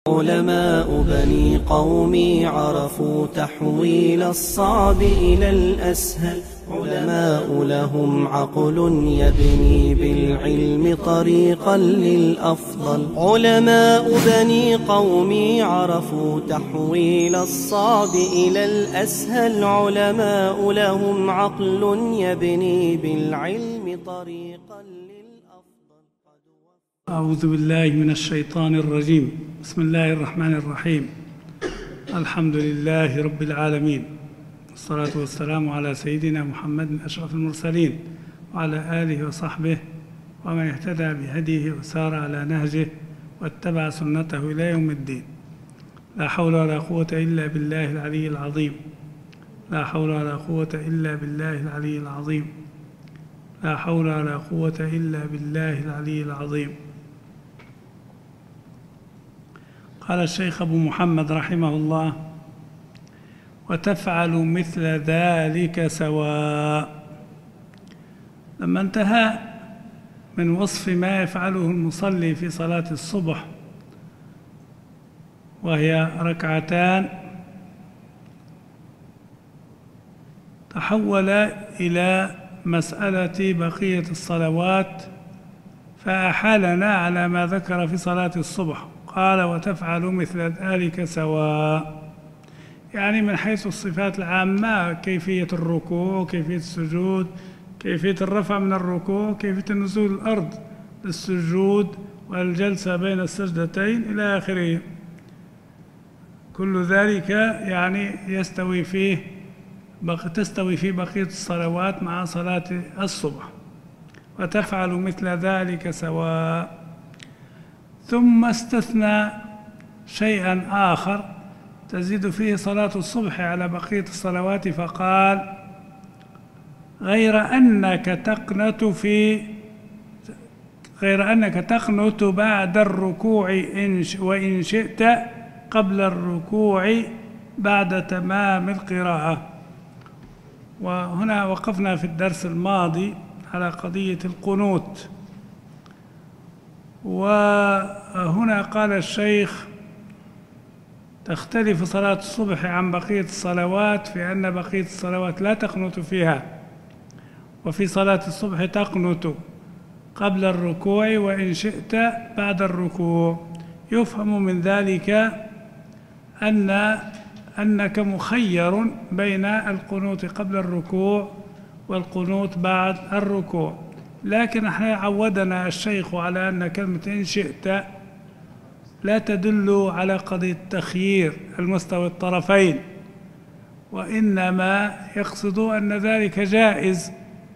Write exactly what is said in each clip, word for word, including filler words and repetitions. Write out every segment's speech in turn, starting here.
علماء بني قومي عرفوا تحويل الصعب إلى الأسهل. علماء لهم عقل يبني بالعلم طريقا للأفضل. علماء بني قومي عرفوا تحويل الصعب إلى الأسهل. علماء لهم عقل يبني بالعلم طريقا للأفضل. أعوذ بالله من الشيطان الرجيم. بسم الله الرحمن الرحيم. الحمد لله رب العالمين، والصلاة والسلام على سيدنا محمد أشرف المرسلين وعلى آله وصحبه ومن اهتدى بهديه وسار على نهجه واتبع سنته إلى يوم الدين. لا حول ولا قوة إلا بالله العلي العظيم. لا حول ولا قوة إلا بالله العلي العظيم. لا حول ولا قوة إلا بالله العلي العظيم. قال الشيخ أبو محمد رحمه الله: وتفعل مثل ذلك سواء. لما انتهى من وصف ما يفعله المصلي في صلاة الصبح، وهي ركعتان، تحول إلى مسألة بقية الصلوات، فأحالنا على ما ذكر في صلاة الصبح. قال: وتفعل مثل ذلك سواء، يعني من حيث الصفات العامة: كيفية الركوع، كيفية السجود، كيفية الرفع من الركوع، كيفية النزول الأرض للسجود والجلسة بين السجدتين إلى آخره. كل ذلك يعني يستوي فيه تستوي في بقية الصلوات مع صلاة الصبح. وتفعل مثل ذلك سواء. ثم استثنى شيئا آخر تزيد فيه صلاة الصبح على بقية الصلوات، فقال: غير أنك تقنت في غير أنك تقنت بعد الركوع إن وإن شئت قبل الركوع بعد تمام القراءة. وهنا وقفنا في الدرس الماضي على قضية القنوت. وهنا قال الشيخ: تختلف صلاة الصبح عن بقية الصلوات في أن بقية الصلوات لا تقنت فيها، وفي صلاة الصبح تقنت قبل الركوع وإن شئت بعد الركوع. يفهم من ذلك أن أنك مخير بين القنوت قبل الركوع والقنوت بعد الركوع، لكن احنا عودنا الشيخ على أن كلمة إن شئت لا تدل على قضية التخيير المستوى الطرفين، وإنما يقصد أن ذلك جائز.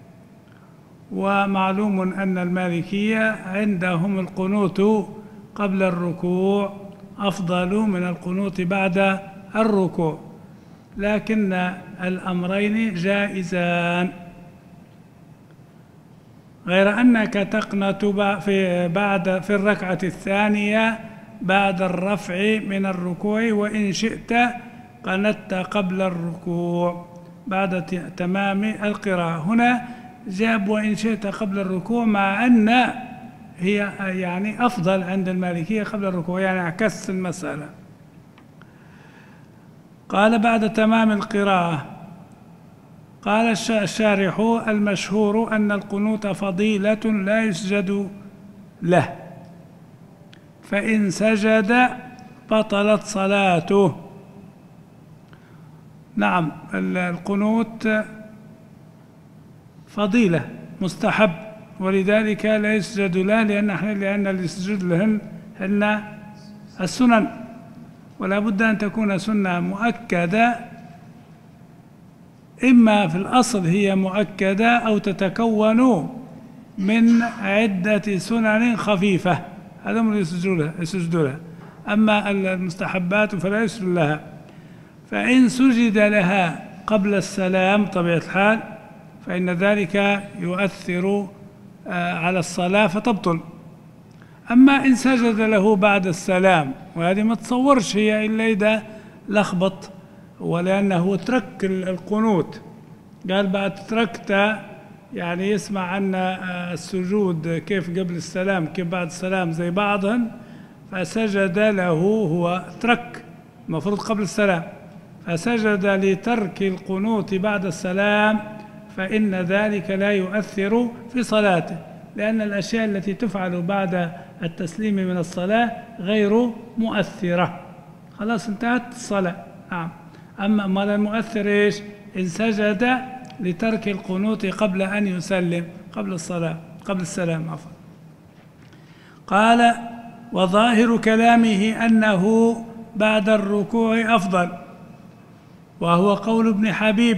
ومعلوم أن المالكية عندهم القنوت قبل الركوع أفضل من القنوت بعد الركوع، لكن الأمرين جائزان. غير أنك تقنت في بعد في الركعة الثانية بعد الرفع من الركوع وإن شئت قنت قبل الركوع بعد تمام القراءة. هنا جاب وإن شئت قبل الركوع، مع أن هي يعني أفضل عند المالكية قبل الركوع، يعني عكس المسألة. قال: بعد تمام القراءة. قال الشارح: المشهور أن القنوت فضيلة لا يسجد له، فإن سجد بطلت صلاته. نعم، القنوت فضيلة مستحب، ولذلك لا يسجد له، لأن لأن اللي يسجد لهن هن السنن، ولا بد أن تكون سنة مؤكدة، إما في الأصل هي مؤكدة أو تتكون من عدة سنن خفيفة، هذا من يسجد لها. أما المستحبات فلا يسجد لها. فإن سجد لها قبل السلام طبيعة الحال فإن ذلك يؤثر على الصلاة فتبطل. أما إن سجد له بعد السلام، وهذه ما تصورش هي إلا إذا لخبط، ولأنه ترك القنوت، قال بعد تركت يعني يسمع أن السجود كيف قبل السلام كيف بعد السلام زي بعضهن، فسجد له، هو ترك المفروض قبل السلام، فسجد لترك القنوت بعد السلام، فإن ذلك لا يؤثر في صلاته، لأن الأشياء التي تفعل بعد التسليم من الصلاة غير مؤثرة، خلاص انتهت الصلاة. نعم. أما ما المؤثر إيش؟ إن سجد لترك القنوت قبل أن يسلم، قبل الصلاة، قبل السلام عفوا. قال: وظاهر كلامه أنه بعد الركوع أفضل، وهو قول ابن حبيب،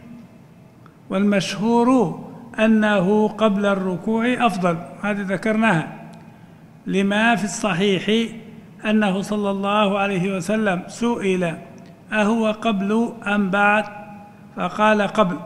والمشهور أنه قبل الركوع أفضل، هذه ذكرناها، لما في الصحيح أنه صلى الله عليه وسلم سئل: أهو قبل أم بعد؟ فقال: قبل.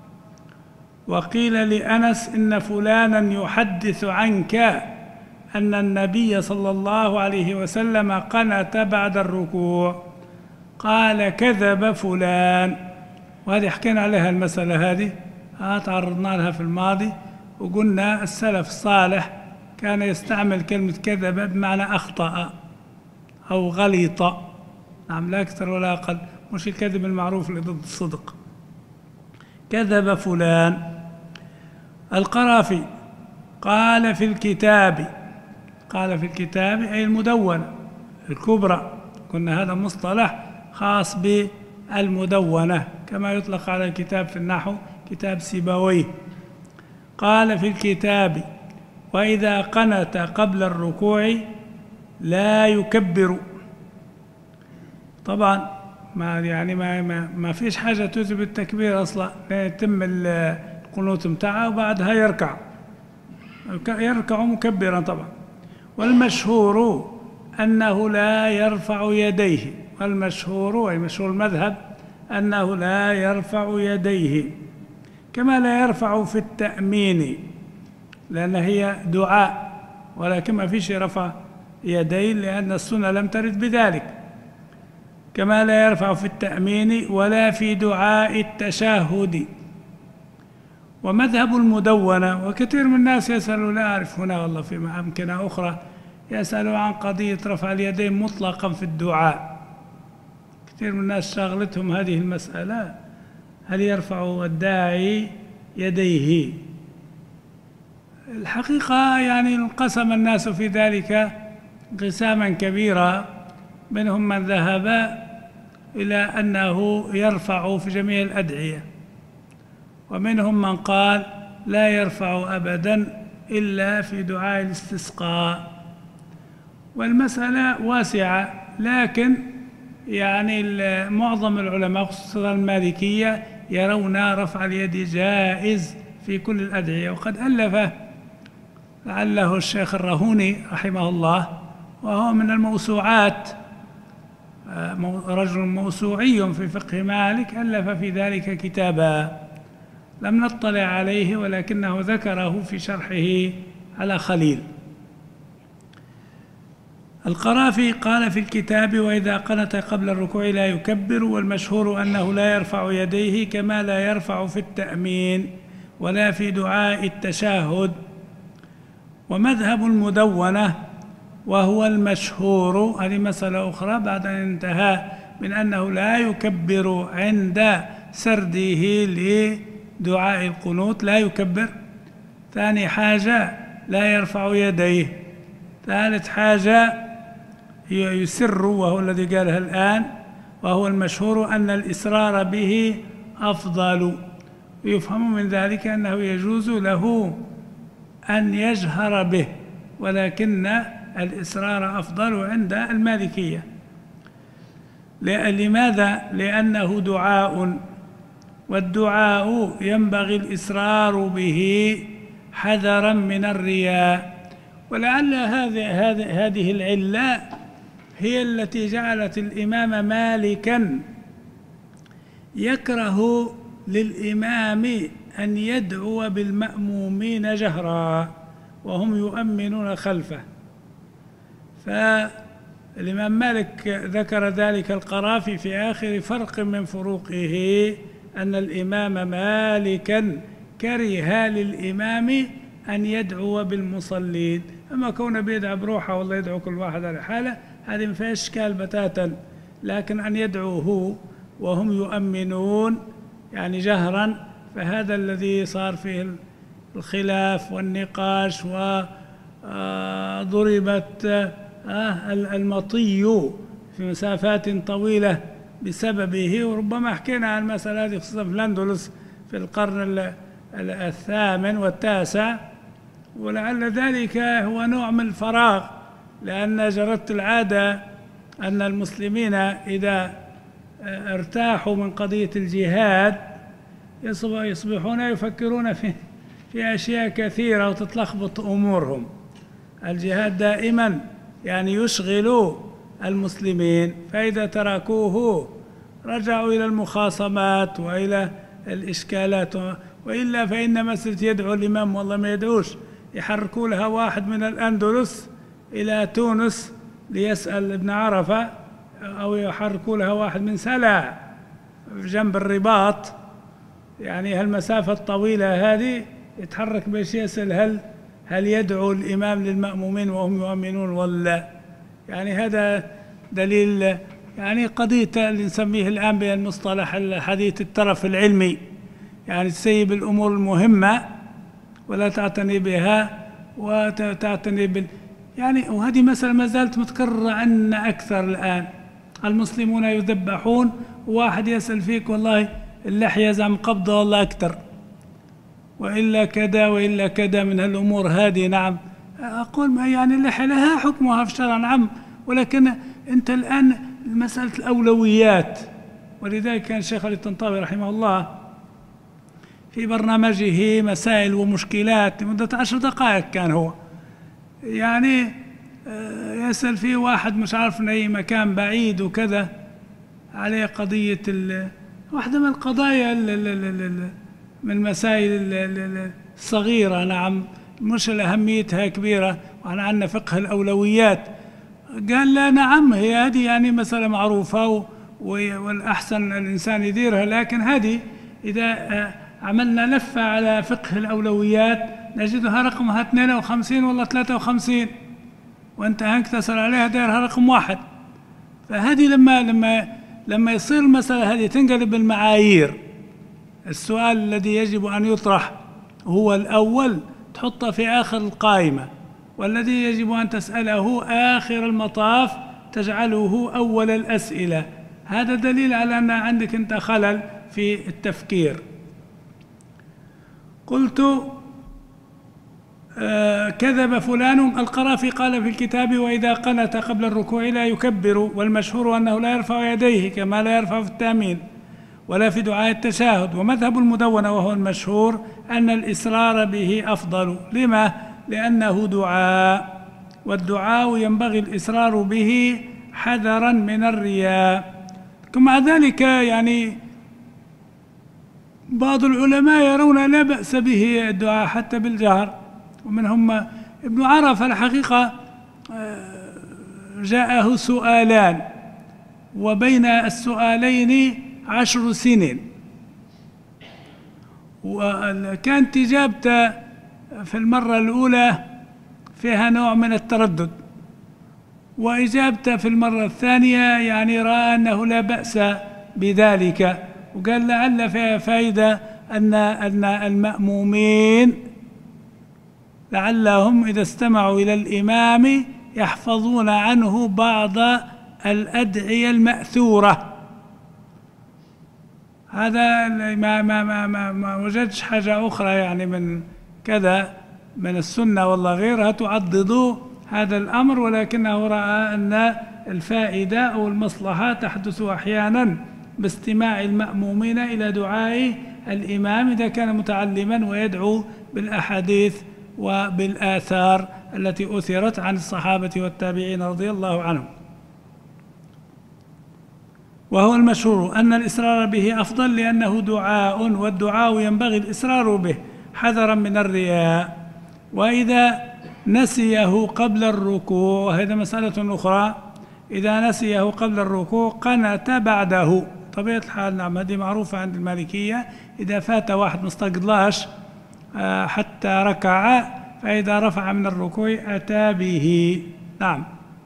وقيل لأنس: إن فلانا يحدث عنك أن النبي صلى الله عليه وسلم قنت بعد الركوع. قال: كذب فلان. وهذه حكينا عليها المسألة هذه، ها تعرضنا لها في الماضي، وقلنا السلف الصالح كان يستعمل كلمة كذب بمعنى أخطأ أو غلط، نعم، لا أكثر ولا أقل، مش الكذب المعروف اللي ضد الصدق. كذب فلان. القرافي قال في الكتاب، قال في الكتاب أي المدونة الكبرى، قلنا هذا مصطلح خاص بالمدونة، كما يطلق على الكتاب في النحو كتاب سيبويه. قال في الكتاب: وإذا قنت قبل الركوع لا يكبر. طبعا ما يعني ما ما, ما فيش حاجة توجب التكبير أصلا، يتم القنوت متاعه وبعدها يركع يركع مكبرا طبعا. والمشهور أنه لا يرفع يديه، والمشهور أي مشهور المذهب أنه لا يرفع يديه، كما لا يرفع في التأمين، لأن هي دعاء، ولكن ما فيش رفع يدين لأن السنة لم ترد بذلك، كما لا يرفع في التأمين ولا في دعاء التشهد. ومذهب المدونة، وكثير من الناس يسألوا، لا أعرف هنا والله في أمكنة أخرى، يسألوا عن قضية رفع اليدين مطلقا في الدعاء. كثير من الناس شاغلتهم هذه المسألة، هل يرفع الداعي يديه؟ الحقيقة يعني انقسم الناس في ذلك انقساما كبيرا، منهم من ذهب إلى أنه يرفع في جميع الأدعية، ومنهم من قال لا يرفع أبدا إلا في دعاء الاستسقاء. والمسألة واسعة، لكن يعني معظم العلماء خصوصا المالكية يرون رفع اليد جائز في كل الأدعية. وقد ألف لعله الشيخ الرهوني رحمه الله، وهو من الموسوعات، رجل موسوعي في فقه مالك، ألف في ذلك كتابا لم نطلع عليه، ولكنه ذكره في شرحه على خليل. القرافي قال في الكتاب: وإذا قنت قبل الركوع لا يكبر، والمشهور أنه لا يرفع يديه، كما لا يرفع في التأمين ولا في دعاء التشهد. ومذهب المدونة وهو المشهور، هذه مسألة أخرى بعد أن انتهى من أنه لا يكبر عند سرده لدعاء القنوت، لا يكبر. ثاني حاجة لا يرفع يديه. ثالث حاجة يسر، وهو الذي قالها الآن، وهو المشهور أن الإسرار به أفضل. يفهم من ذلك أنه يجوز له أن يجهر به، ولكن الإسرار أفضل عند المالكية. لماذا؟ لأنه دعاء، والدعاء ينبغي الإسرار به حذرا من الرياء. ولعل هذه هذه العلة هي التي جعلت الإمام مالكا يكره للإمام أن يدعو بالمأمومين جهرا وهم يؤمنون خلفه. فالإمام مالك ذكر ذلك القرافي في آخر فرق من فروقه، أن الإمام مالكا كره للإمام أن يدعو بالمصلين، أما كونه بيدعى بروحه والله يدعو كل واحد على حاله هذه ما فيها إشكال بتاتا، لكن أن يدعو هو وهم يؤمنون يعني جهرا، فهذا الذي صار فيه الخلاف والنقاش وضربت المطي في مسافات طويلة بسببه. وربما حكينا عن المسألة هذه خصوصا في الأندلس في القرن الثامن والتاسع، ولعل ذلك هو نوع من الفراغ، لأن جرت العادة أن المسلمين إذا ارتاحوا من قضية الجهاد يصبحون يفكرون في في أشياء كثيرة وتتلخبط أمورهم. الجهاد دائما يعني يشغل المسلمين، فإذا تركوه رجعوا إلى المخاصمات وإلى الإشكالات، وإلا فإن مسألة يدعو الإمام والله ما يدعوش، يحركوا لها واحد من الأندلس إلى تونس ليسأل ابن عرفة، أو يحركوا لها واحد من سلع جنب الرباط، يعني هالمسافة الطويلة هذه يتحرك باش يسأل هل هل يدعو الإمام للمأمومين وهم يؤمنون ولا. يعني هذا دليل يعني قضية اللي نسميه الآن بالمصطلح الحديث الترف العلمي، يعني تسيب الأمور المهمة ولا تعتني بها وتعتني بال يعني. وهذه مسألة ما زالت متكررة عندنا أكثر الآن. المسلمون يذبحون وواحد يسأل فيك والله اللحية زعم قبضة والله أكثر، وإلا كذا وإلا كذا من هالأمور هذه. نعم أقول ما يعني اللحية لها حكمها في الشرع نعم، ولكن أنت الآن مسألة الأولويات. ولذلك كان الشيخ علي الطنطاوي رحمه الله في برنامجه مسائل ومشكلات لمدة عشر دقائق كان هو يعني يسأل فيه واحد مش عارف من أي مكان بعيد وكذا عليه قضية واحدة من القضايا من المسائل الصغيرة نعم مش أهميتها كبيرة، وأنا عندنا فقه الأولويات. قال لا نعم هي هذه يعني مسألة معروفة والأحسن الإنسان يديرها، لكن هذه إذا عملنا لفة على فقه الأولويات نجدها رقمها اثنين وخمسين ولا ثلاثة وخمسين، وأنت هنك تسأل عليها دايرها رقم واحد. فهذه لما لما لما يصير المسألة هذه تنقلب المعايير، السؤال الذي يجب أن يطرح هو الأول تحطه في آخر القائمة، والذي يجب أن تسأله آخر المطاف تجعله أول الأسئلة. هذا دليل على أن عندك أنت خلل في التفكير. قلت آه كذب فلان. القرافي قال في الكتاب وإذا قنت قبل الركوع لا يكبر، والمشهور أنه لا يرفع يديه كما لا يرفع في التأمين ولا في دعاء التشهد. ومذهب المدونة وهو المشهور أن الإسرار به أفضل. لما؟ لأنه دعاء، والدعاء ينبغي الإسرار به حذرا من الرياء. مع ذلك يعني بعض العلماء يرون لا بأس به الدعاء حتى بالجهر، ومنهم ابن عرفة الحقيقة جاءه سؤالان وبين السؤالين عشر سنين، وكانت إجابته في المرة الأولى فيها نوع من التردد، وإجابته في المرة الثانية يعني رأى أنه لا بأس بذلك، وقال لعل فيها فائدة أن أن المأمومين لعلهم إذا استمعوا إلى الإمام يحفظون عنه بعض الأدعية المأثورة. هذا ما ما ما ما, ما وجدش حاجة أخرى يعني من كذا من السنة والله غيرها تعضد هذا الأمر، ولكنه رأى أن الفائدة أو المصلحة تحدث أحيانا باستماع المأمومين إلى دعاء الإمام إذا كان متعلما ويدعو بالأحاديث وبالآثار التي أثرت عن الصحابة والتابعين رضي الله عنهم. وهو المشهور أن الإسرار به أفضل لأنه دعاء، والدعاء ينبغي الإسرار به حذرا من الرياء. وإذا نسيه قبل الركوع، وهذا مسألة أخرى، إذا نسيه قبل الركوع قنت بعده. طبيعة الحال نعم هذه معروفة عند المالكية، إذا فات واحد مستقضلاش حتى ركع فإذا رفع من الركوع أتى به. نعم.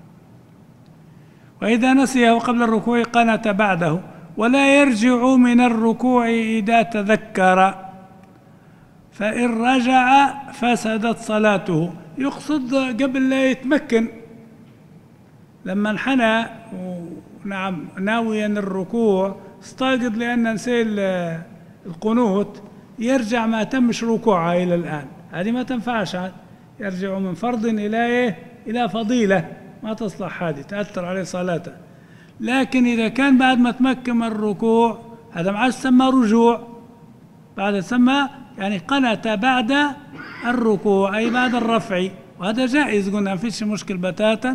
وإذا نسيه قبل الركوع قنت بعده، ولا يرجع من الركوع إذا تذكر، فإن رجع فسدت صلاته. يقصد قبل لا يتمكن، لما انحنى نعم ناويا الركوع استيقظ لأن نسي القنوت، يرجع ما تمش ركوعه إلى الآن، هذه ما تنفعش، يرجع من فرض إلى إيه؟ إلى فضيلة، ما تصلح هذه، تأثر عليه صلاته. لكن إذا كان بعد ما تمكن من الركوع هذا ما عاد سمى رجوع، بعد سمى يعني قنت بعد الركوع أي بعد الرفع، وهذا جائز، قلنا ما فيش مشكل بتاتا.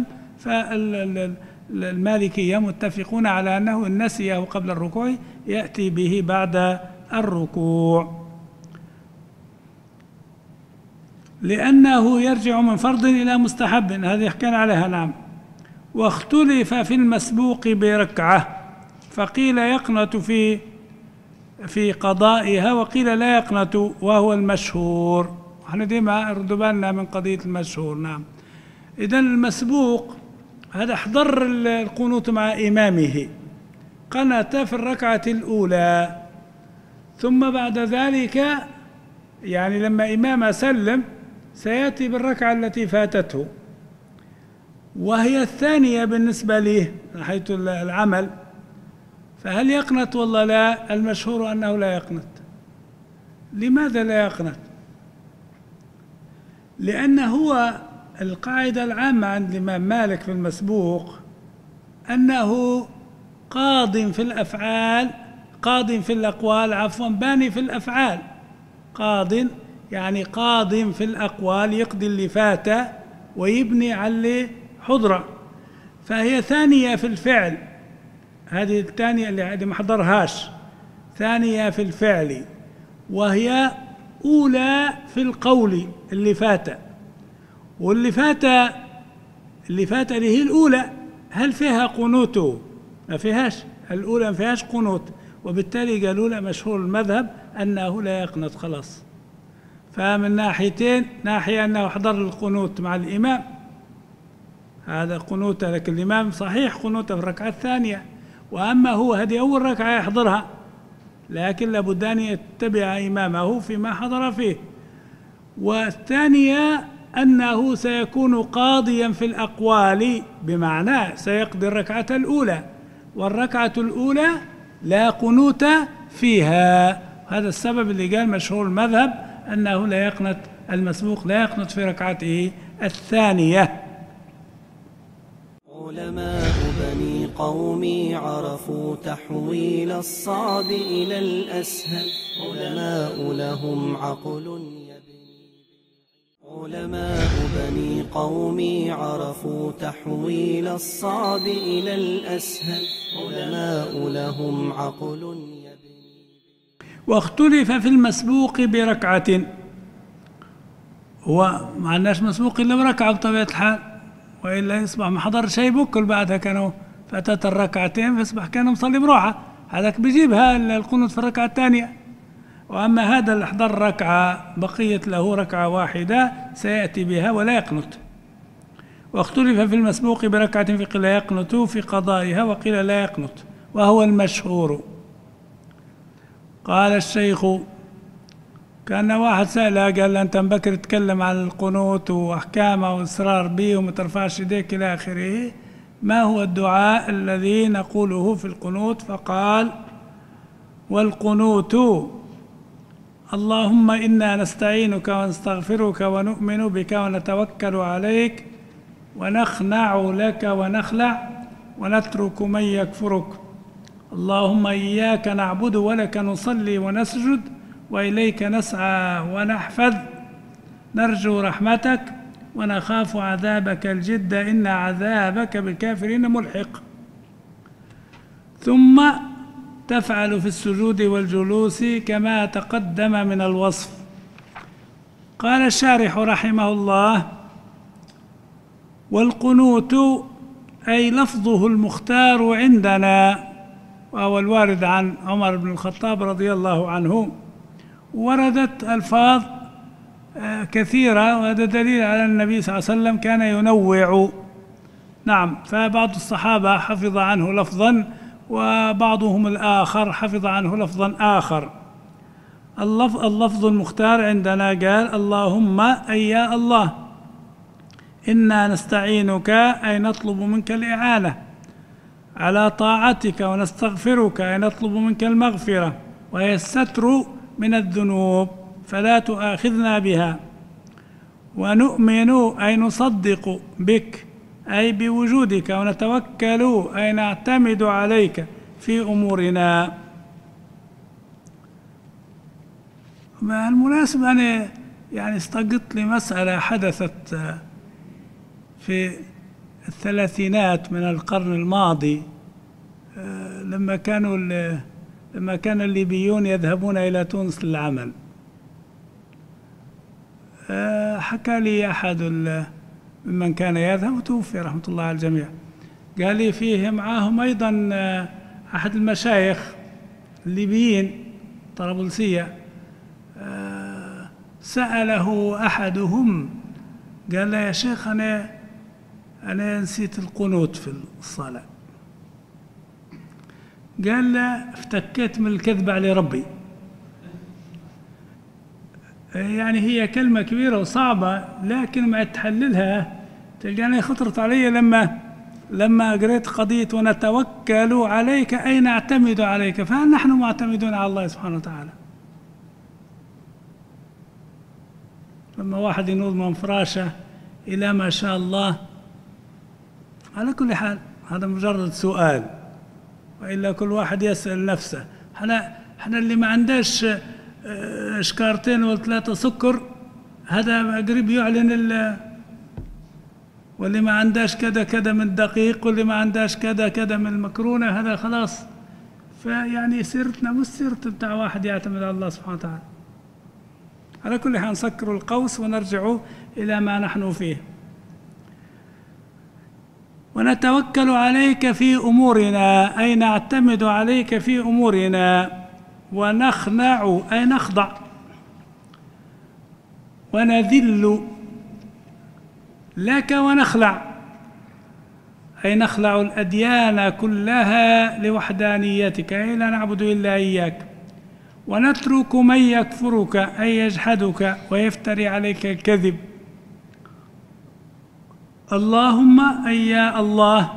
فالمالكية متفقون على أنه إن نسيه قبل الركوع يأتي به بعد الركوع، لأنه يرجع من فرض إلى مستحب، هذه حكينا عليها. نعم. واختلف في المسبوق بركعة، فقيل يقنت في في قضائها وقيل لا يقنت، وهو المشهور. احنا ديما نردوا بالنا من قضية المشهور. نعم. إذن المسبوق هذا احضر القنوت مع إمامه، قنت في الركعة الأولى، ثم بعد ذلك يعني لما إمام سلم سيأتي بالركعة التي فاتته، وهي الثانية بالنسبة له من حيث العمل، فهل يقنت ولا لا؟ المشهور أنه لا يقنت. لماذا لا يقنت؟ لأن هو القاعدة العامة عند الإمام مالك في المسبوق أنه قاض في الأفعال، قاض في الأقوال، عفوا باني في الأفعال، قاض يعني قاض في الأقوال، يقضي اللي فات ويبني على اللي حضر، فهي ثانية في الفعل، هذه الثانية اللي هذه ما حضرهاش، ثانية في الفعل، وهي أولى في القول اللي فات، واللي فات اللي فات اللي هي الأولى هل فيها قنوت؟ ما فيهاش، الأولى ما فيهاش قنوت، وبالتالي قالوا لا، مشهور المذهب أنه لا يقنط خلاص. فمن ناحيتين، ناحية أنه حضر القنوت مع الإمام، هذا قنوت، لكن الإمام صحيح قنوت في الركعة الثانية، وأما هو هذه أول ركعة يحضرها، لكن لابد أن يتبع إمامه فيما حضر فيه. والثانية أنه سيكون قاضيا في الأقوال، بمعنى سيقضي الركعة الأولى، والركعة الأولى لا قنوت فيها. هذا السبب اللي قال مشهور المذهب أنه لا يقنط، المسبوق لا يقنط في ركعته الثانية. علماء بني قومي عرفوا تحويل الصعب إلى الأسهل، علماء لهم عقل يبني. علماء بني قومي عرفوا تحويل الصعب إلى الأسهل، علماء لهم عقل يبني. واختلف في المسبوق بركعة، هو ما عندناش مسبوق إلا بركعة بطبيعة الحال، وإلا يصبح ما حضر شيء بكل بعدها كانوا فاتت الركعتين فيصبح كان مصلي بروحه، هذاك بيجيبها القنوت في الركعة الثانية. وأما هذا اللي حضر ركعة بقيت له ركعة واحدة سيأتي بها ولا يقنط. واختلف في المسبوق بركعة، فقيل يقنط في قضائها وقيل لا يقنط، وهو المشهور. قال الشيخ، كان واحد سأله قال له أنت مبكر تتكلم عن القنوت وأحكامه وإصرار به وما ترفعش يديك إلى آخره، ما هو الدعاء الذي نقوله في القنوت؟ فقال: والقنوت اللهم إنا نستعينك ونستغفرك ونؤمن بك ونتوكل عليك ونخنع لك ونخلع ونترك من يكفرك، اللهم إياك نعبد ولك نصلي ونسجد وإليك نسعى ونحفظ، نرجو رحمتك ونخاف عذابك الجد إن عذابك بالكافرين ملحق. ثم تفعل في السجود والجلوس كما تقدم من الوصف. قال الشارح رحمه الله: والقنوت أي لفظه المختار عندنا، وهو الوارد عن عمر بن الخطاب رضي الله عنه. وردت ألفاظ كثيرة، وهذا دليل على أن النبي صلى الله عليه وسلم كان ينوع. نعم، فبعض الصحابة حفظ عنه لفظا وبعضهم الآخر حفظ عنه لفظا آخر. اللفظ, اللفظ المختار عندنا قال اللهم أي يا الله إنا نستعينك أي نطلب منك الإعانة على طاعتك، ونستغفرك أي نطلب منك المغفرة، وهي الستر من الذنوب فلا تؤاخذنا بها، ونؤمن أي نصدق بك أي بوجودك، ونتوكل أي نعتمد عليك في أمورنا. بالمناسبة أنا يعني استقط لي مسألة حدثت في الثلاثينات من القرن الماضي، لما كانوا لما كان الليبيون يذهبون إلى تونس للعمل. حكى لي أحد ممن كان يذهب وتوفي رحمة الله على الجميع، قال لي فيه معاهم أيضا أحد المشايخ الليبيين طرابلسية، سأله أحدهم قال له يا شيخ أنا أنا نسيت القنوت في الصلاة. قال له افتكيت من الكذب على ربي. يعني هي كلمة كبيرة وصعبة، لكن مع تحللها تلقاني خطرت علي لما لما قريت قضية ونتوكل عليك أي نعتمد عليك، فهل نحن معتمدون على الله سبحانه وتعالى؟ لما واحد ينوض من فراشه إلى ما شاء الله. على كل حال هذا مجرد سؤال، وإلا كل واحد يسأل نفسه. احنا احنا اللي ما عندهش شكارتين ولا ثلاثة سكر هذا قريب يعلن ال واللي ما عندهش كذا كذا من الدقيق، واللي ما عندهش كذا كذا من المكرونة هذا خلاص. فيعني سيرتنا مش سيرت بتاع واحد يعتمد على الله سبحانه وتعالى. على كل حال نسكر القوس ونرجع إلى ما نحن فيه. ونتوكل عليك في أمورنا أي نعتمد عليك في أمورنا، ونخنع أي نخضع، ونذل لك ونخلع أي نخلع الأديان كلها لوحدانيتك أي لا نعبد إلا إياك، ونترك من يكفرك أي يجحدك ويفتري عليك الكذب. اللهم أي يا الله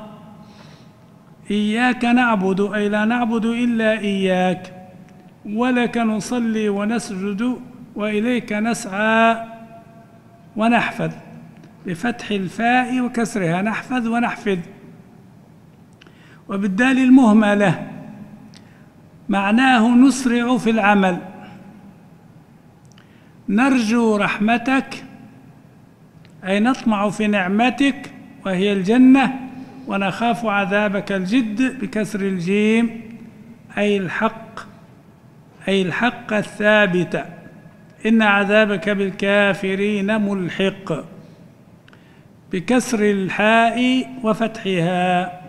إياك نعبد أي لا نعبد إلا إياك، ولك نصلي ونسجد وإليك نسعى ونحفظ بفتح الفاء وكسرها، نحفظ ونحفظ. وبالدال المهملة معناه نسرع في العمل، نرجو رحمتك أي نطمع في نعمتك وهي الجنة، ونخاف عذابك الجد بكسر الجيم أي الحق أي الحق الثابت، إن عذابك بالكافرين ملحق بكسر الحاء وفتحها.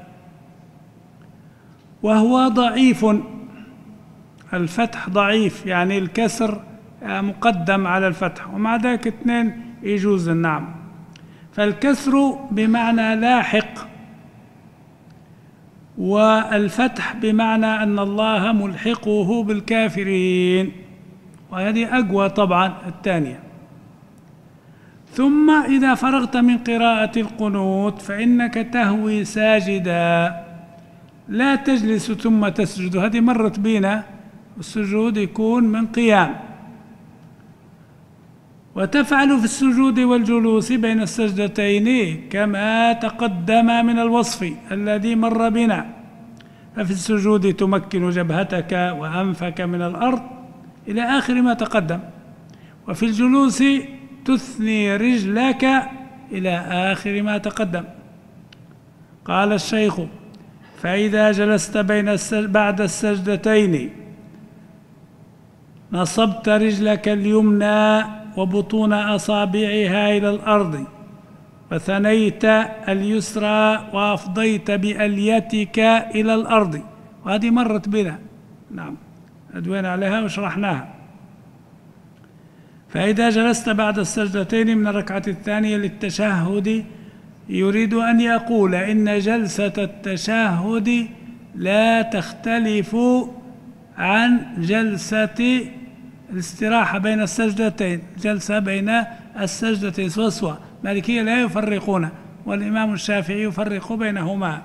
وهو ضعيف، الفتح ضعيف يعني الكسر مقدم على الفتح، ومع ذلك اثنين يجوز. النعم، فالكسر بمعنى لاحق، والفتح بمعنى أن الله ملحقه بالكافرين، وهذه أقوى طبعا الثانية. ثم إذا فرغت من قراءة القنوت فإنك تهوي ساجدا، لا تجلس ثم تسجد، هذه مرت بنا، السجود يكون من قيام، وتفعل في السجود والجلوس بين السجدتين كما تقدم من الوصف الذي مر بنا. ففي السجود تمكن جبهتك وأنفك من الأرض إلى آخر ما تقدم، وفي الجلوس تثني رجلك إلى آخر ما تقدم. قال الشيخ: فإذا جلست بين السج... بعد السجدتين نصبت رجلك اليمنى وبطون أصابعها إلى الأرض، وثنيت اليسرى وأفضيت بأليتك إلى الأرض، وهذه مرت بنا. نعم، أدوينا عليها وشرحناها. فإذا جلست بعد السجدتين من الركعة الثانية للتشهد يريد أن يقول إن جلسة التشهد لا تختلف عن جلسة الاستراحة بين السجدتين، جلسة بين السجدتين سوسوة. مالكية لا يفرقون، والإمام الشافعي يفرق بينهما.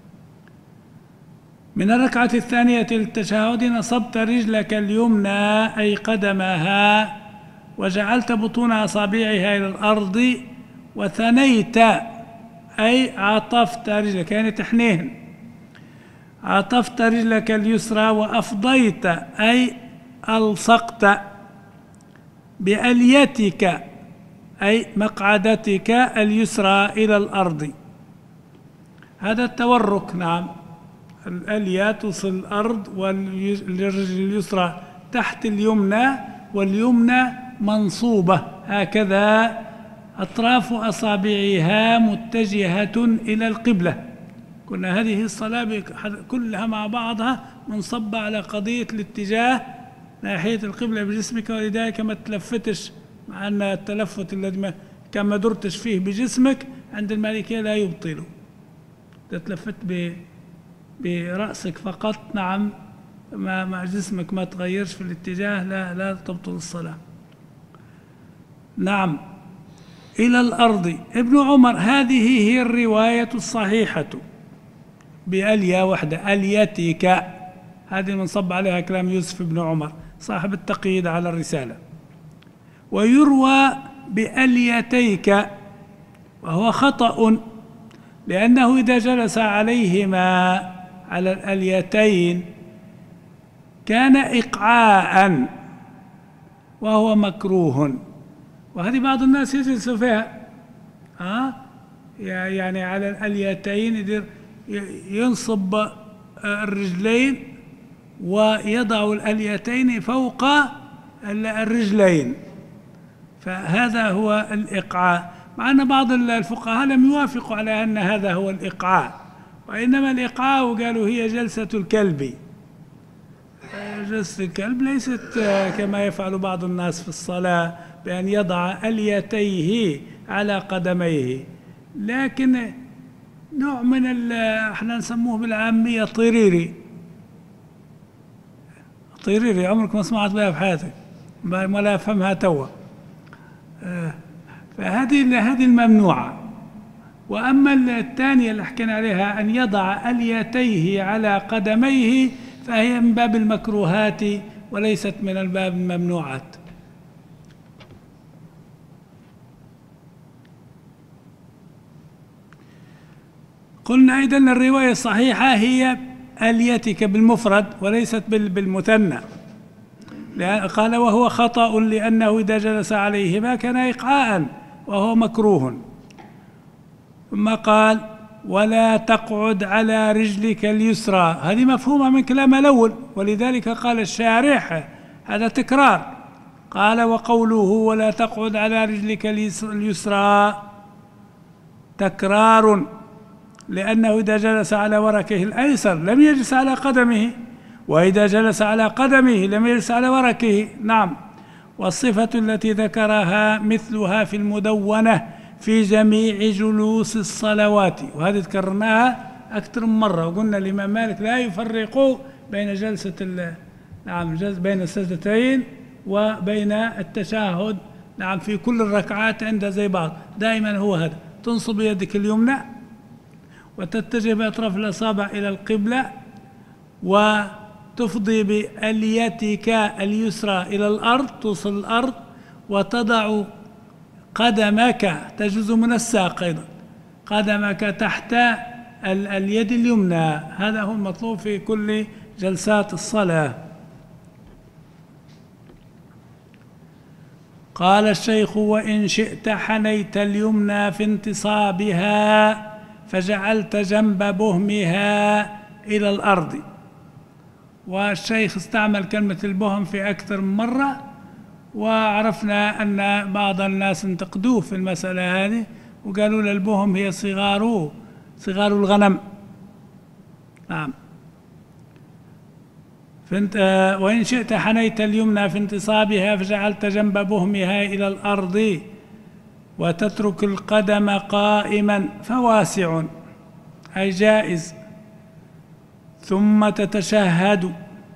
من الركعة الثانية للتشهد نصبت رجلك اليمنى أي قدمها وجعلت بطون أصابعها إلى الأرض وثنيت أي عطفت رجلك، يعني تحنين، عطفت رجلك اليسرى وأفضيت أي ألصقت بأليتك أي مقعدتك اليسرى إلى الأرض. هذا التورك. نعم، الألية توصل الأرض والرجل اليسرى تحت اليمنى واليمنى منصوبة هكذا، أطراف أصابعها متجهة إلى القبلة. كنا هذه الصلاة كلها مع بعضها منصبة على قضية الاتجاه ناحية القبلة بجسمك، ولذلك ما تلفتش، مع أن التلفت الذي كما درتش فيه بجسمك عند المالكية لا يبطله. تتلفت برأسك فقط، نعم، ما مع جسمك ما تغيرش في الاتجاه، لا لا تبطل الصلاة. نعم، إلى الأرض. ابن عمر هذه هي الرواية الصحيحة بأليا وحدة، أليتك، هذه المنصب عليها كلام يوسف بن عمر صاحب التقييد على الرسالة. ويروى بأليتيك وهو خطأ، لأنه إذا جلس عليهما على الأليتين كان إقعاء وهو مكروه، وهذه بعض الناس يجلس فيها ها يعني على الأليتين، يدير ينصب الرجلين ويضع الأليتين فوق الرجلين، فهذا هو الإقعاء. مع أن بعض الفقهاء لم يوافقوا على أن هذا هو الإقعاء، وإنما الإقعاء قالوا هي جلسة الكلب. جلسة الكلب ليست كما يفعل بعض الناس في الصلاة بأن يضع أليتيه على قدميه، لكن نوع من احنا نسموه بالعامية طريري. طريري عمرك ما سمعت بها في حياتك، ما لا أفهمها توا. فهذه هذه الممنوعة. وأما الثانية اللي حكينا عليها أن يضع أليتيه على قدميه فهي من باب المكروهات وليست من الباب الممنوعات. قلنا أيضا الرواية الصحيحة هي أليتك بالمفرد وليست بالمثنى، قال وهو خطأ لأنه إذا جلس عليهما كان إقعاء وهو مكروه. ثم قال ولا تقعد على رجلك اليسرى، هذه مفهومة من كلام الأول، ولذلك قال الشارح هذا تكرار، قال وقوله ولا تقعد على رجلك اليسرى تكرار، لأنه إذا جلس على وركه الأيسر لم يجلس على قدمه، وإذا جلس على قدمه لم يجلس على وركه. نعم، والصفة التي ذكرها مثلها في المدونة في جميع جلوس الصلوات، وهذه تكررناها أكثر من مرة، وقلنا الإمام مالك لا يفرق بين جلسة نعم جلس بين السجدتين وبين التشهد، نعم في كل الركعات عنده زي بعض، دائما هو هذا، تنصب يدك اليمنى وتتجه بأطراف الأصابع إلى القبلة وتفضي بأليتك اليسرى إلى الأرض، توصل الأرض، وتضع قدمك تجوز من الساق أيضا، قدمك تحت اليد اليمنى، هذا هو المطلوب في كل جلسات الصلاة. قال الشيخ وإن شئت حنيت اليمنى في انتصابها فجعلت جنب بهمها إلى الأرض. والشيخ استعمل كلمة البهم في أكثر من مرة، وعرفنا أن بعض الناس انتقدوه في المسألة هذه وقالوا للبهم هي صغار صغار الغنم. نعم، فانت وإن شئت حنيت اليمنى في انتصابها فجعلت جنب بهمها إلى الأرض وتترك القدم قائما فواسع أي جائز. ثم تتشهد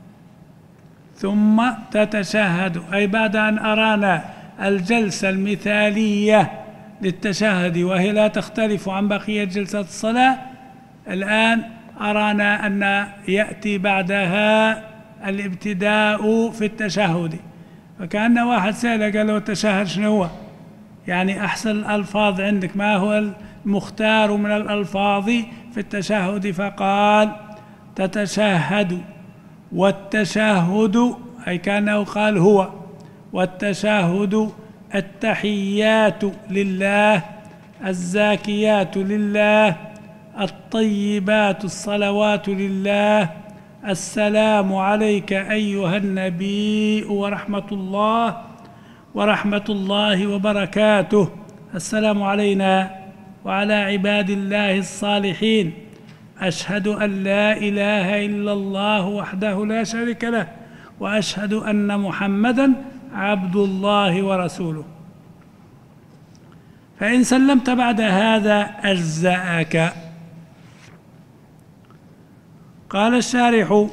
ثم تتشهد أي بعد أن أرانا الجلسة المثالية للتشهد وهي لا تختلف عن بقية جلسات الصلاة، الآن أرانا أن يأتي بعدها الابتداء في التشهد. فكأن واحد سأل قال له التشهد شنو هو؟ يعني أحسن الألفاظ عندك، ما هو المختار من الألفاظ في التشهد؟ فقال تتشهد، والتشهد أي كأنه قال هو، والتشهد التحيات لله الزاكيات لله الطيبات الصلوات لله السلام عليك أيها النبي ورحمة الله ورحمة الله وبركاته. السلام علينا وعلى عباد الله الصالحين، أشهد أن لا إله إلا الله وحده لا شريك له، وأشهد أن محمدًا عبد الله ورسوله. فإن سلمت بعد هذا أجزأك. قال الشارح: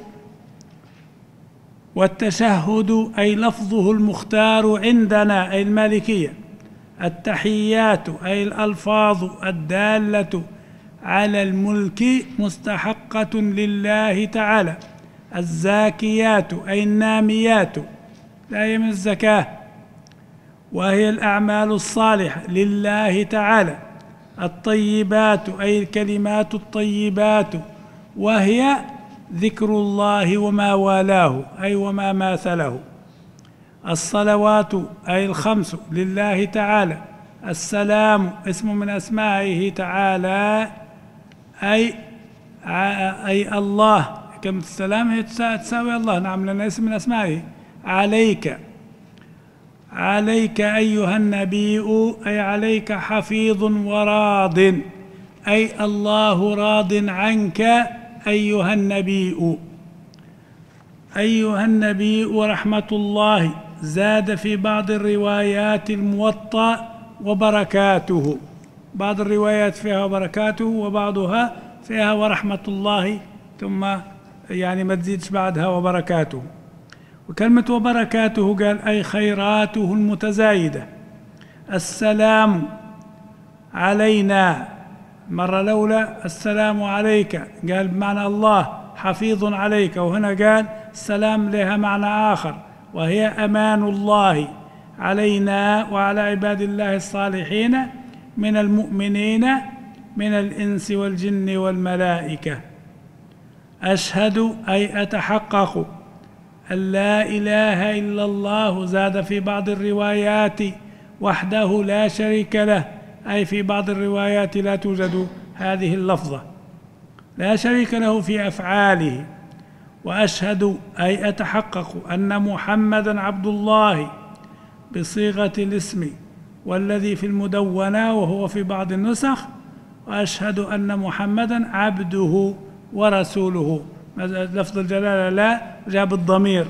والتشهد أي لفظه المختار عندنا أي المالكية، التحيات أي الألفاظ الدالة على الملك مستحقة لله تعالى، الزاكيات أي الناميات لا من الزكاة وهي الأعمال الصالحة لله تعالى، الطيبات أي الكلمات الطيبات وهي ذكر الله وما والاه أي وما ماثله، الصلوات أي الخمس لله تعالى، السلام اسم من أسمائه تعالى أي أي الله، كلمة السلام هي تساوي الله، نعم لأنها اسم من أسمائه. عليك عليك أيها النبي أي عليك حفيظ وراض أي الله راض عنك أيها النبي. أيها النبي ورحمة الله زاد في بعض الروايات الموطأ وبركاته، بعض الروايات فيها وبركاته وبعضها فيها ورحمة الله، ثم يعني ما تزيدش بعدها وبركاته. وكلمة وبركاته قال أي خيراته المتزايدة. السلام علينا مرة الأولى السلام عليك قال بمعنى الله حفيظ عليك، وهنا قال السلام لها معنى آخر وهي أمان الله علينا وعلى عباد الله الصالحين من المؤمنين من الإنس والجن والملائكة. أشهد أي أتحقق أن لا إله إلا الله، زاد في بعض الروايات وحده لا شريك له، أي في بعض الروايات لا توجد هذه اللفظة، لا شريك له في أفعاله. وأشهد أي أتحقق أن محمدًا عبد الله بصيغة الاسم والذي في المدونة وهو في بعض النسخ، وأشهد أن محمدًا عبده ورسوله، لفظ الجلالة لا جاء بالضمير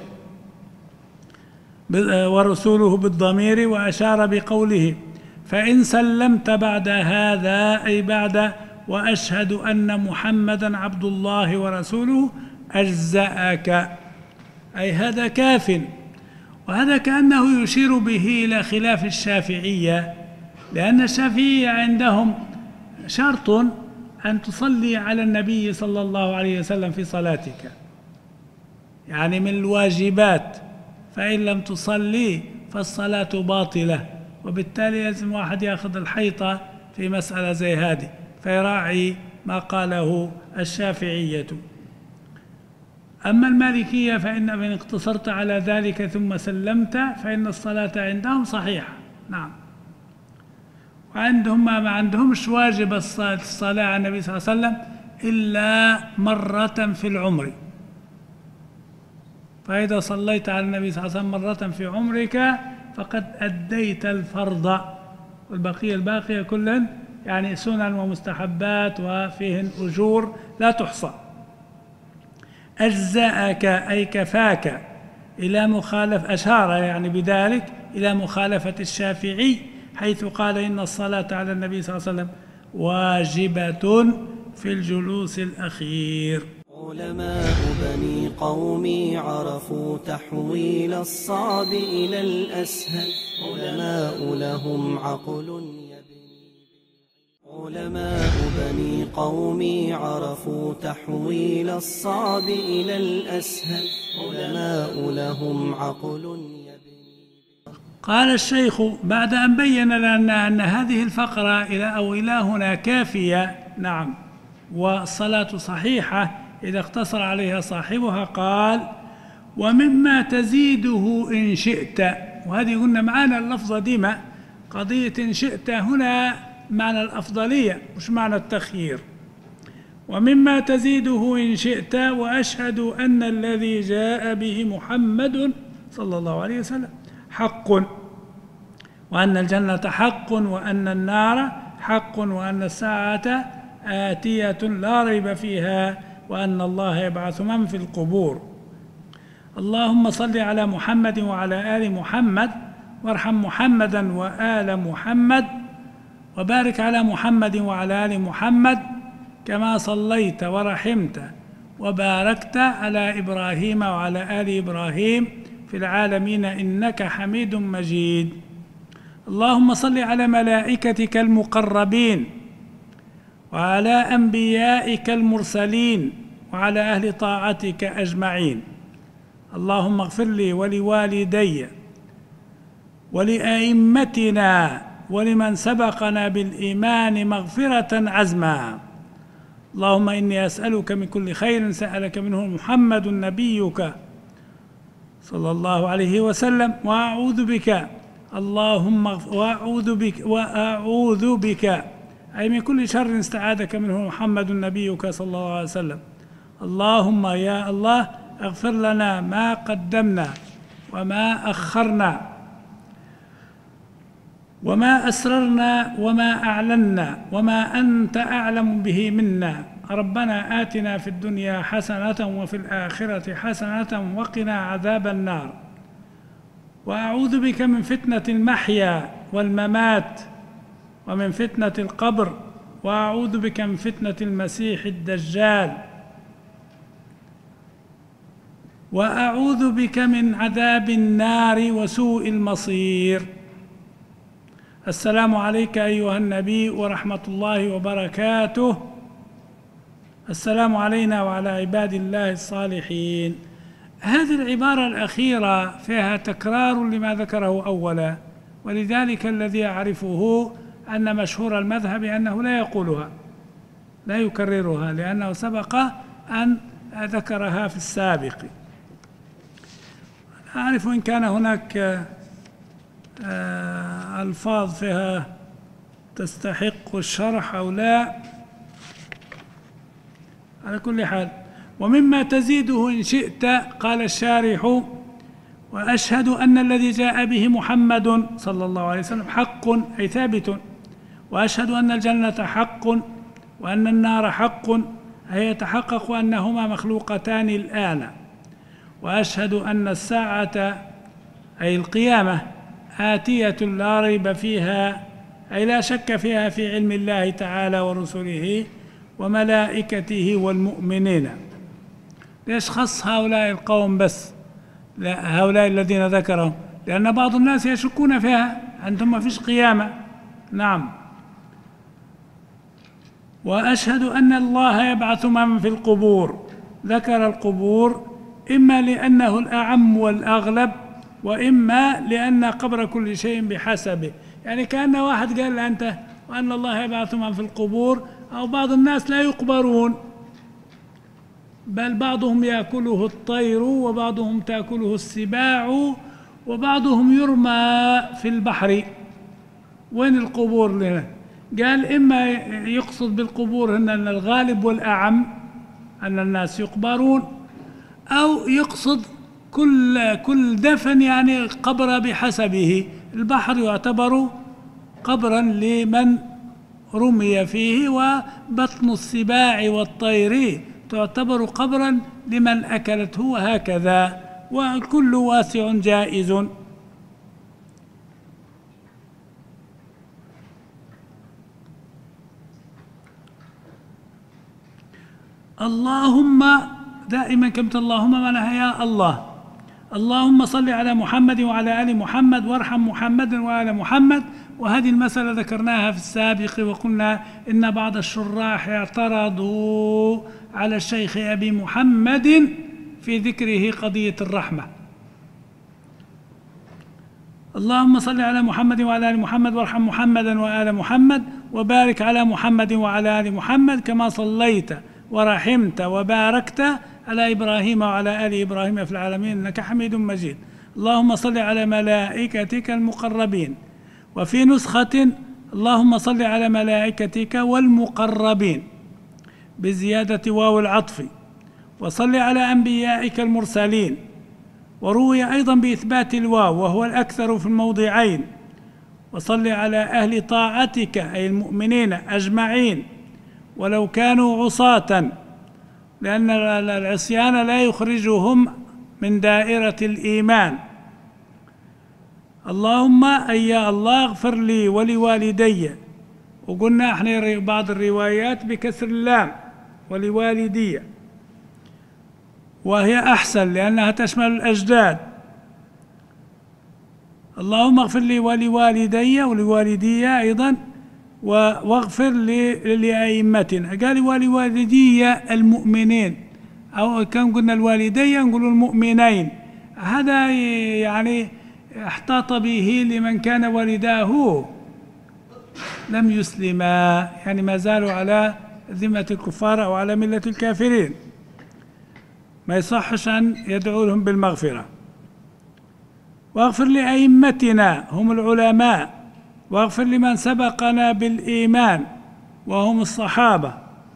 ورسوله بالضمير، وأشار بقوله فإن سلمت بعد هذا أي بعد وأشهد أن محمدًا عبد الله ورسوله أجزأك أي هذا كاف. وهذا كأنه يشير به إلى خلاف الشافعية، لأن الشافعية عندهم شرط أن تصلي على النبي صلى الله عليه وسلم في صلاتك، يعني من الواجبات، فإن لم تصلي فالصلاة باطلة، وبالتالي لازم واحد يأخذ الحيطة في مسألة زي هذه فيراعي ما قاله الشافعية. أما المالكية فإن إن اقتصرت على ذلك ثم سلمت فإن الصلاة عندهم صحيحة، نعم. وعندهم ما عندهمش واجب الصلاة على النبي صلى الله عليه وسلم إلا مرة في العمر، فإذا صليت على النبي صلى الله عليه وسلم مرة في عمرك فقد أديت الفرض، والبقية الباقية كلها يعني سنن ومستحبات وفيهن أجور لا تحصى. أجزأك أي كفاك إلى مخالف أشار يعني بذلك إلى مخالفة الشافعي حيث قال إن الصلاة على النبي صلى الله عليه وسلم واجبة في الجلوس الأخير. علماء بني قومي عرفوا تحويل الصعب إلى الأسهل. علماء لهم عقل يبني. علماء بني قومي عرفوا تحويل الصعب إلى الأسهل. علماء لهم عقل يبني. قال الشيخ بعد أن بين لنا أن هذه الفقرة إلى أو إلى هنا كافية، نعم، والصلاة صحيحة إذا اقتصر عليها صاحبها، قال ومما تزيده إن شئت. وهذه قلنا معانا اللفظة ديما قضية إن شئت هنا معنى الأفضلية مش معنى التخيير. ومما تزيده إن شئت وأشهد أن الذي جاء به محمد صلى الله عليه وسلم حق، وأن الجنة حق، وأن النار حق، وأن الساعة آتية لا ريب فيها، وأن الله يبعث من في القبور. اللهم صل على محمد وعلى آل محمد، وارحم محمدا وآل محمد، وبارك على محمد وعلى آل محمد كما صليت ورحمت وباركت على إبراهيم وعلى آل إبراهيم في العالمين إنك حميد مجيد. اللهم صل على ملائكتك المقربين وعلى أنبيائك المرسلين وعلى أهل طاعتك أجمعين. اللهم اغفر لي ولوالدي ولأئمتنا ولمن سبقنا بالإيمان مغفرة عزما. اللهم إني أسألك من كل خير سألك منه محمد نبيك صلى الله عليه وسلم، وأعوذ بك اللهم وأعوذ بك وأعوذ بك أي من كل شر استعاذك منه محمد نبيك صلى الله عليه وسلم. اللهم يا الله اغفر لنا ما قدمنا وما أخرنا وما أسررنا وما أعلنا وما أنت أعلم به منا. ربنا آتنا في الدنيا حسنة وفي الآخرة حسنة وقنا عذاب النار. وأعوذ بك من فتنة المحيا والممات ومن فتنة القبر، وأعوذ بك من فتنة المسيح الدجال، وأعوذ بك من عذاب النار وسوء المصير. السلام عليك أيها النبي ورحمة الله وبركاته. السلام علينا وعلى عباد الله الصالحين. هذه العبارة الأخيرة فيها تكرار لما ذكره أولا، ولذلك الذي أعرفه أن مشهور المذهب أنه لا يقولها، لا يكررها، لأنه سبق أن ذكرها في السابق. أعرف إن كان هناك ألفاظ فيها تستحق الشرح أو لا. على كل حال، ومما تزيده إن شئت قال الشارح وأشهد أن الذي جاء به محمد صلى الله عليه وسلم حق أي ثابت، وأشهد أن الجنة حق وأن النار حق أي يتحقق أنهما مخلوقتان الآن، وأشهد أن الساعة أي القيامة آتية لا ريب فيها أي لا شك فيها في علم الله تعالى ورسله وملائكته والمؤمنين. ليش خص هؤلاء القوم بس، لا هؤلاء الذين ذكرهم؟ لأن بعض الناس يشكون فيها، عندهم ما فيش قيامة. نعم. وأشهد أن الله يبعث من في القبور. ذكر القبور إما لأنه الأعم والأغلب، وإما لأن قبر كل شيء بحسبه، يعني كأن واحد قال أنت وأن الله يبعث من في القبور، أو بعض الناس لا يقبرون، بل بعضهم يأكله الطير وبعضهم تأكله السباع وبعضهم يرمى في البحر. وين القبور لنا؟ قال إما يقصد بالقبور أن الغالب والأعم أن الناس يقبرون، أو يقصد كل كل دفن يعني قبر بحسبه. البحر يعتبر قبرا لمن رمي فيه، وبطن السباع والطير تعتبر قبرا لمن أكلته، وهكذا، والكل واسع جائز. اللهم دائما كلمة اللهم معناها يا الله. اللهم صل على محمد وعلى آل محمد وارحم محمد وآل محمد. وهذه المسألة ذكرناها في السابق، وقلنا إن بعض الشراح اعترضوا على الشيخ أبي محمد في ذكره قضية الرحمة. اللهم صل على محمد وعلى آل محمد وارحم محمدا وآل محمد وبارك على محمد وعلى آل محمد كما صليت ورحمت وباركت على إبراهيم وعلى آل إبراهيم في العالمين إنك حميد مجيد. اللهم صل على ملائكتك المقربين. وفي نسخة اللهم صل على ملائكتك والمقربين بزيادة واو العطف. وصل على أنبيائك المرسلين. وروي أيضا بإثبات الواو وهو الأكثر في الموضعين. وصل على أهل طاعتك أي المؤمنين أجمعين ولو كانوا عصاة، لأن العصيان لا يخرجهم من دائرة الإيمان. اللهم أي يا الله اغفر لي ولوالدي، وقلنا احنا بعض الروايات بكسر اللام ولوالدي، وهي أحسن لأنها تشمل الأجداد. اللهم اغفر لي ولوالدي ولوالدي أيضا، واغفر لأئمتنا. قال ولوالدي المؤمنين، أو كان قلنا الوالدي نقول المؤمنين، هذا يعني احتاط به لمن كان والداه لم يسلما، يعني ما زالوا على ذمة الكفار أو على ملة الكافرين، ما يصحش أن يدعو لهم بالمغفرة. واغفر لأئمتنا هم العلماء، واغفر لمن سبقنا بالإيمان وهم الصحابة.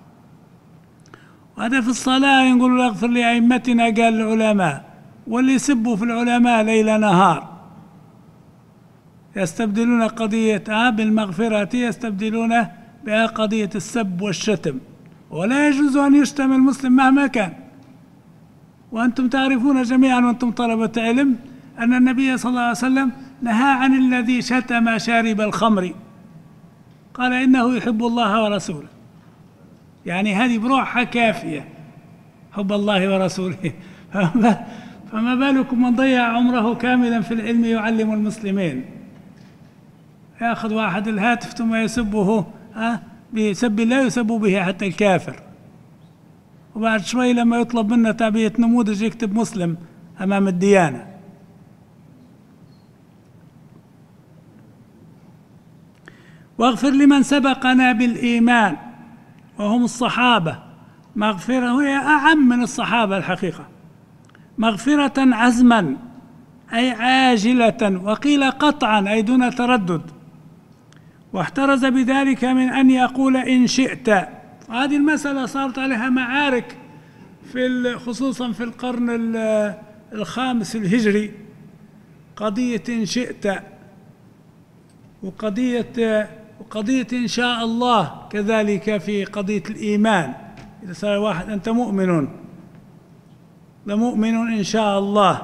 وهذا في الصلاة يقول اغفر لأئمتنا قال العلماء، واللي يسبوا في العلماء ليل نهار يستبدلون قضية آه بالمغفرة يستبدلون بها قضية السب والشتم، ولا يجوز أن يشتم المسلم مهما كان. وأنتم تعرفون جميعا وأنتم طلبة علم أن النبي صلى الله عليه وسلم نهى عن الذي شتم شارب الخمر، قال إنه يحب الله ورسوله. يعني هذه بروحها كافية حب الله ورسوله، فما بالكم من ضيع عمره كاملا في العلم يعلم المسلمين، يأخذ واحد الهاتف ثم يسبه ها بسب الله يسب به حتى الكافر، وبعد شوي لما يطلب منا تعبئة نموذج يكتب مسلم أمام الديانة. واغفر لمن سبقنا بالإيمان وهم الصحابة، مغفرة هي أعم من الصحابة الحقيقة، مغفرة عزما أي عاجلة، وقيل قطعا أي دون تردد. واحترز بذلك من أن يقول إن شئت. هذه المسألة صارت عليها معارك في خصوصا في القرن الخامس الهجري، قضية إن شئت وقضية وقضية إن شاء الله كذلك في قضية الإيمان. إذا صار واحد أنت مؤمن لمؤمن إن شاء الله،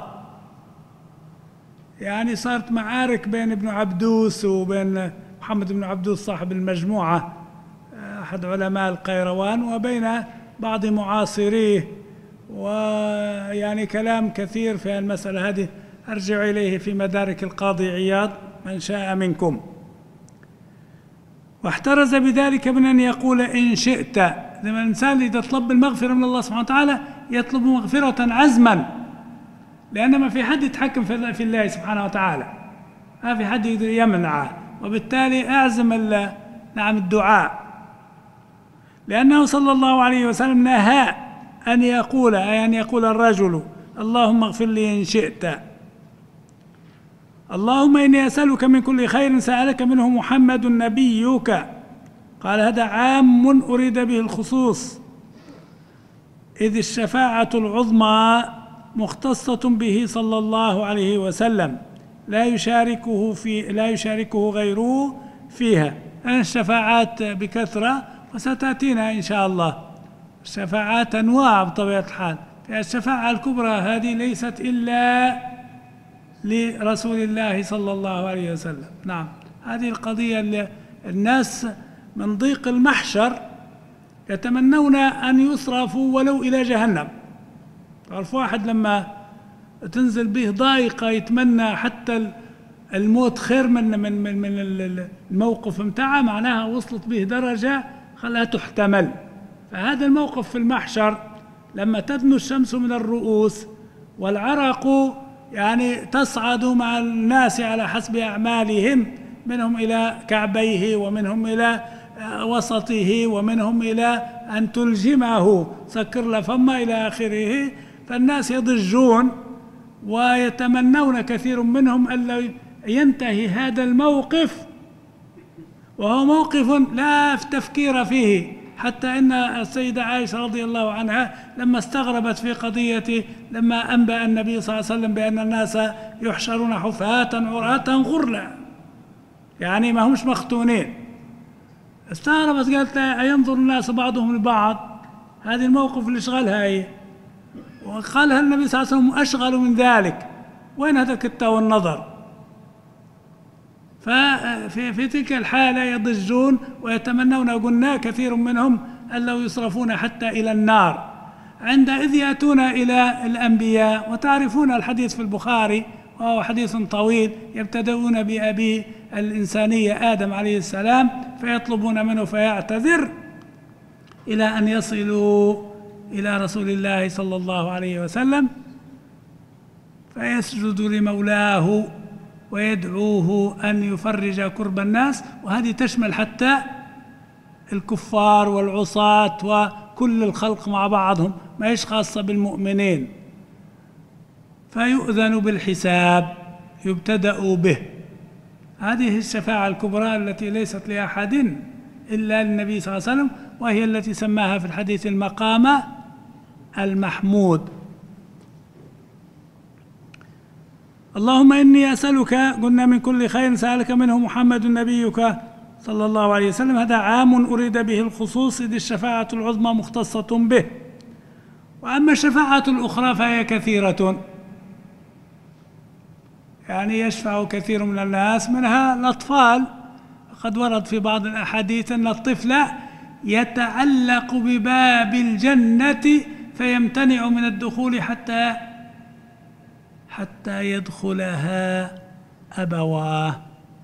يعني صارت معارك بين ابن عبدوس وبين محمد بن عبدوس صاحب المجموعة أحد علماء القيروان وبين بعض معاصريه، ويعني كلام كثير في المسألة هذه أرجع إليه في مدارك القاضي عياض من شاء منكم. واحترز بذلك من أن يقول إن شئت، لما الإنسان إذا طلب المغفرة من الله سبحانه وتعالى يطلب مغفرة عزما، لأن ما في حد يتحكم في الله سبحانه وتعالى، ما في حد يقدر يمنعه، وبالتالي أعزم نعم الدعاء، لأنه صلى الله عليه وسلم نهى أن يقول أي أن يقول الرجل اللهم اغفر لي إن شئت. اللهم إني أسألك من كل خير سألك منه محمد نبيك، قال هذا عام أريد به الخصوص، إذ الشفاعة العظمى مختصة به صلى الله عليه وسلم، لا يشاركه في لا يشاركه غيره فيها. الشفاعات بكثرة وستأتينا إن شاء الله الشفاعات أنواع بطبيعة الحال. الشفاعة الكبرى هذه ليست إلا لرسول الله صلى الله عليه وسلم. نعم، هذه القضية اللي الناس من ضيق المحشر يتمنون أن يصرفوا ولو إلى جهنم. تعرف واحد لما تنزل به ضائقة يتمنى حتى الموت خير من من من, من الموقف متاعه، معناها وصلت به درجة خلاها تحتمل. فهذا الموقف في المحشر لما تدنو الشمس من الرؤوس والعرق يعني تصعد مع الناس على حسب أعمالهم، منهم إلى كعبيه ومنهم إلى وسطه ومنهم إلى أن تلجمه سكر لفمه إلى آخره. فالناس يضجون ويتمنون كثير منهم ألا ينتهي هذا الموقف، وهو موقف لا تفكير فيه. حتى إن السيدة عائشة رضي الله عنها لما استغربت في قضية لما أنبأ النبي صلى الله عليه وسلم بأن الناس يحشرون حفاة عراة غرلا، يعني ما همش مختونين، استغربت قالت أينظر الناس بعضهم لبعض؟ هذه الموقف اللي شغلها هي، وقالها النبي صلى الله عليه وسلم أشغل من ذلك، وين هذا الكتة والنظر؟ ففي في تلك الحالة يضجون ويتمنون، قلنا كثير منهم أن لو يصرفون حتى إلى النار. عندئذ يأتون إلى الأنبياء، وتعرفون الحديث في البخاري وهو حديث طويل، يبتدؤون بأبي الإنسانية آدم عليه السلام فيطلبون منه فيعتذر إلى أن يصلوا إلى رسول الله صلى الله عليه وسلم فيسجد لمولاه ويدعوه أن يفرج كرب الناس. وهذه تشمل حتى الكفار والعصاة وكل الخلق مع بعضهم، ما هيش خاصة بالمؤمنين. فيؤذن بالحساب، يبتدأ به. هذه الشفاعة الكبرى التي ليست لأحد إلا للنبي صلى الله عليه وسلم، وهي التي سماها في الحديث المقام المحمود. اللهم إني أسألك، قلنا من كل خير سألك منه محمد نبيك صلى الله عليه وسلم، هذا عام أريد به الخصوص، إذ الشفاعة العظمى مختصة به. وأما الشفاعة الأخرى فهي كثيرة، يعني يشفع كثير من الناس، منها الأطفال. قد ورد في بعض الأحاديث أن الطفل يتعلق بباب الجنة فيمتنع من الدخول حتى حتى يدخلها أبواه،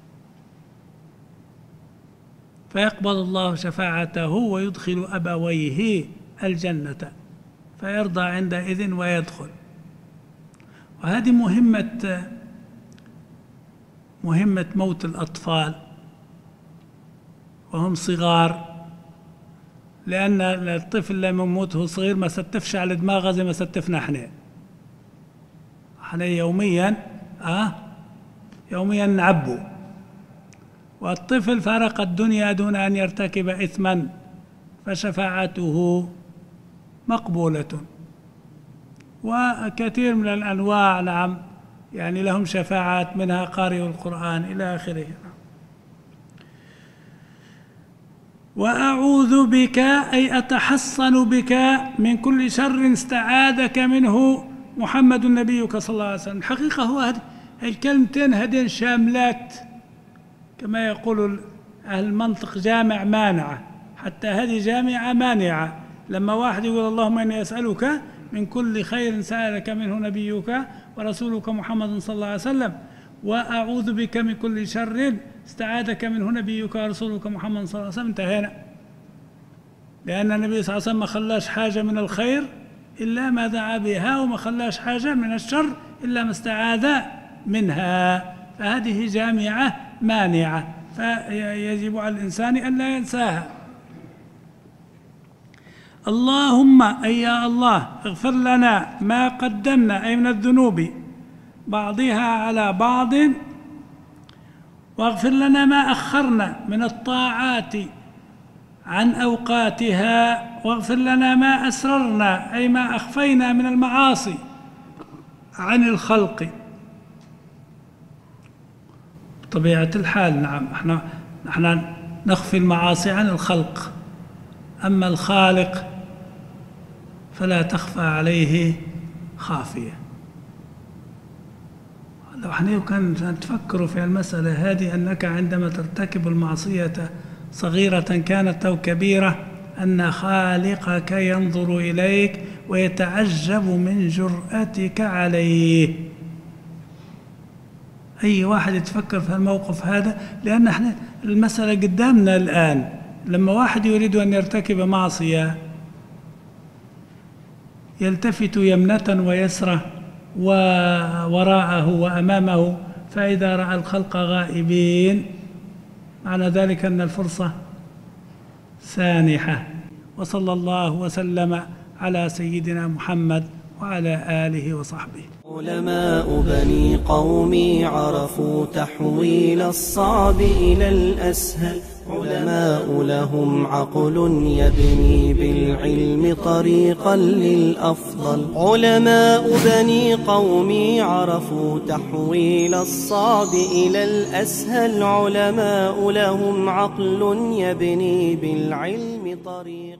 فيقبل الله شفاعته ويدخل أبويه الجنة فيرضى عندئذ ويدخل. وهذه مهمة مهمة موت الأطفال وهم صغار، لأن الطفل لما يموت صغير ما ستفش على دماغه زي ما ستفنا احنا احنا يوميا اه يوميا نعبو، والطفل فارق الدنيا دون أن يرتكب إثما، فشفاعته مقبولة. وكثير من الأنواع نعم يعني لهم شفاعات، منها قارئ القرآن إلى آخره. وأعوذ بك أي أتحصن بك من كل شر استعاذك منه محمد نبيك صلى الله عليه وسلم. الحقيقة هو هذه الكلمتين هذين شاملات كما يقول أهل المنطق، جامع مانعة، حتى هذه جامعة مانعة. لما واحد يقول اللهم إني أسألك من كل خير سألك منه نبيك ورسولك محمد صلى الله عليه وسلم، وأعوذ بك من كل شر استعاذك منه نبيك ورسولك محمد صلى الله عليه وسلم، انتهينا. لأن النبي صلى الله عليه وسلم ما خلاش حاجة من الخير إلا ما دعا بها، وما خلاش حاجة من الشر إلا ما استعاذ منها، فهذه جامعة مانعة، فيجب على الإنسان أن لا ينساها. اللهم أي يا الله اغفر لنا ما قدمنا أي من الذنوب بعضها على بعض، واغفر لنا ما أخرنا من الطاعات عن أوقاتها، واغفر لنا ما أسررنا أي ما أخفينا من المعاصي عن الخلق. بطبيعة الحال نعم احنا نحن نخفي المعاصي عن الخلق، أما الخالق فلا تخفى عليه خافية. لو احنا كان تفكروا في المسألة هذه أنك عندما ترتكب المعصية صغيرة كانت أو كبيرة أن خالقك ينظر إليك ويتعجب من جرأتك عليه. أي واحد يتفكر في الموقف هذا، لأن احنا المسألة قدامنا الآن. لما واحد يريد أن يرتكب معصية يلتفت يمنة ويسرة ووراءه وأمامه، فإذا رأى الخلق غائبين معنى ذلك أن الفرصة سانحة. وصلى الله وسلم على سيدنا محمد وعلى آله وصحبه. علماء بني قومي عرفوا تحويل الصعب إلى الأسهل. علماء لهم عقل يبني بالعلم طريقا للأفضل. علماء بني قومي عرفوا تحويل الصعب إلى الأسهل. علماء لهم عقل يبني بالعلم طريقا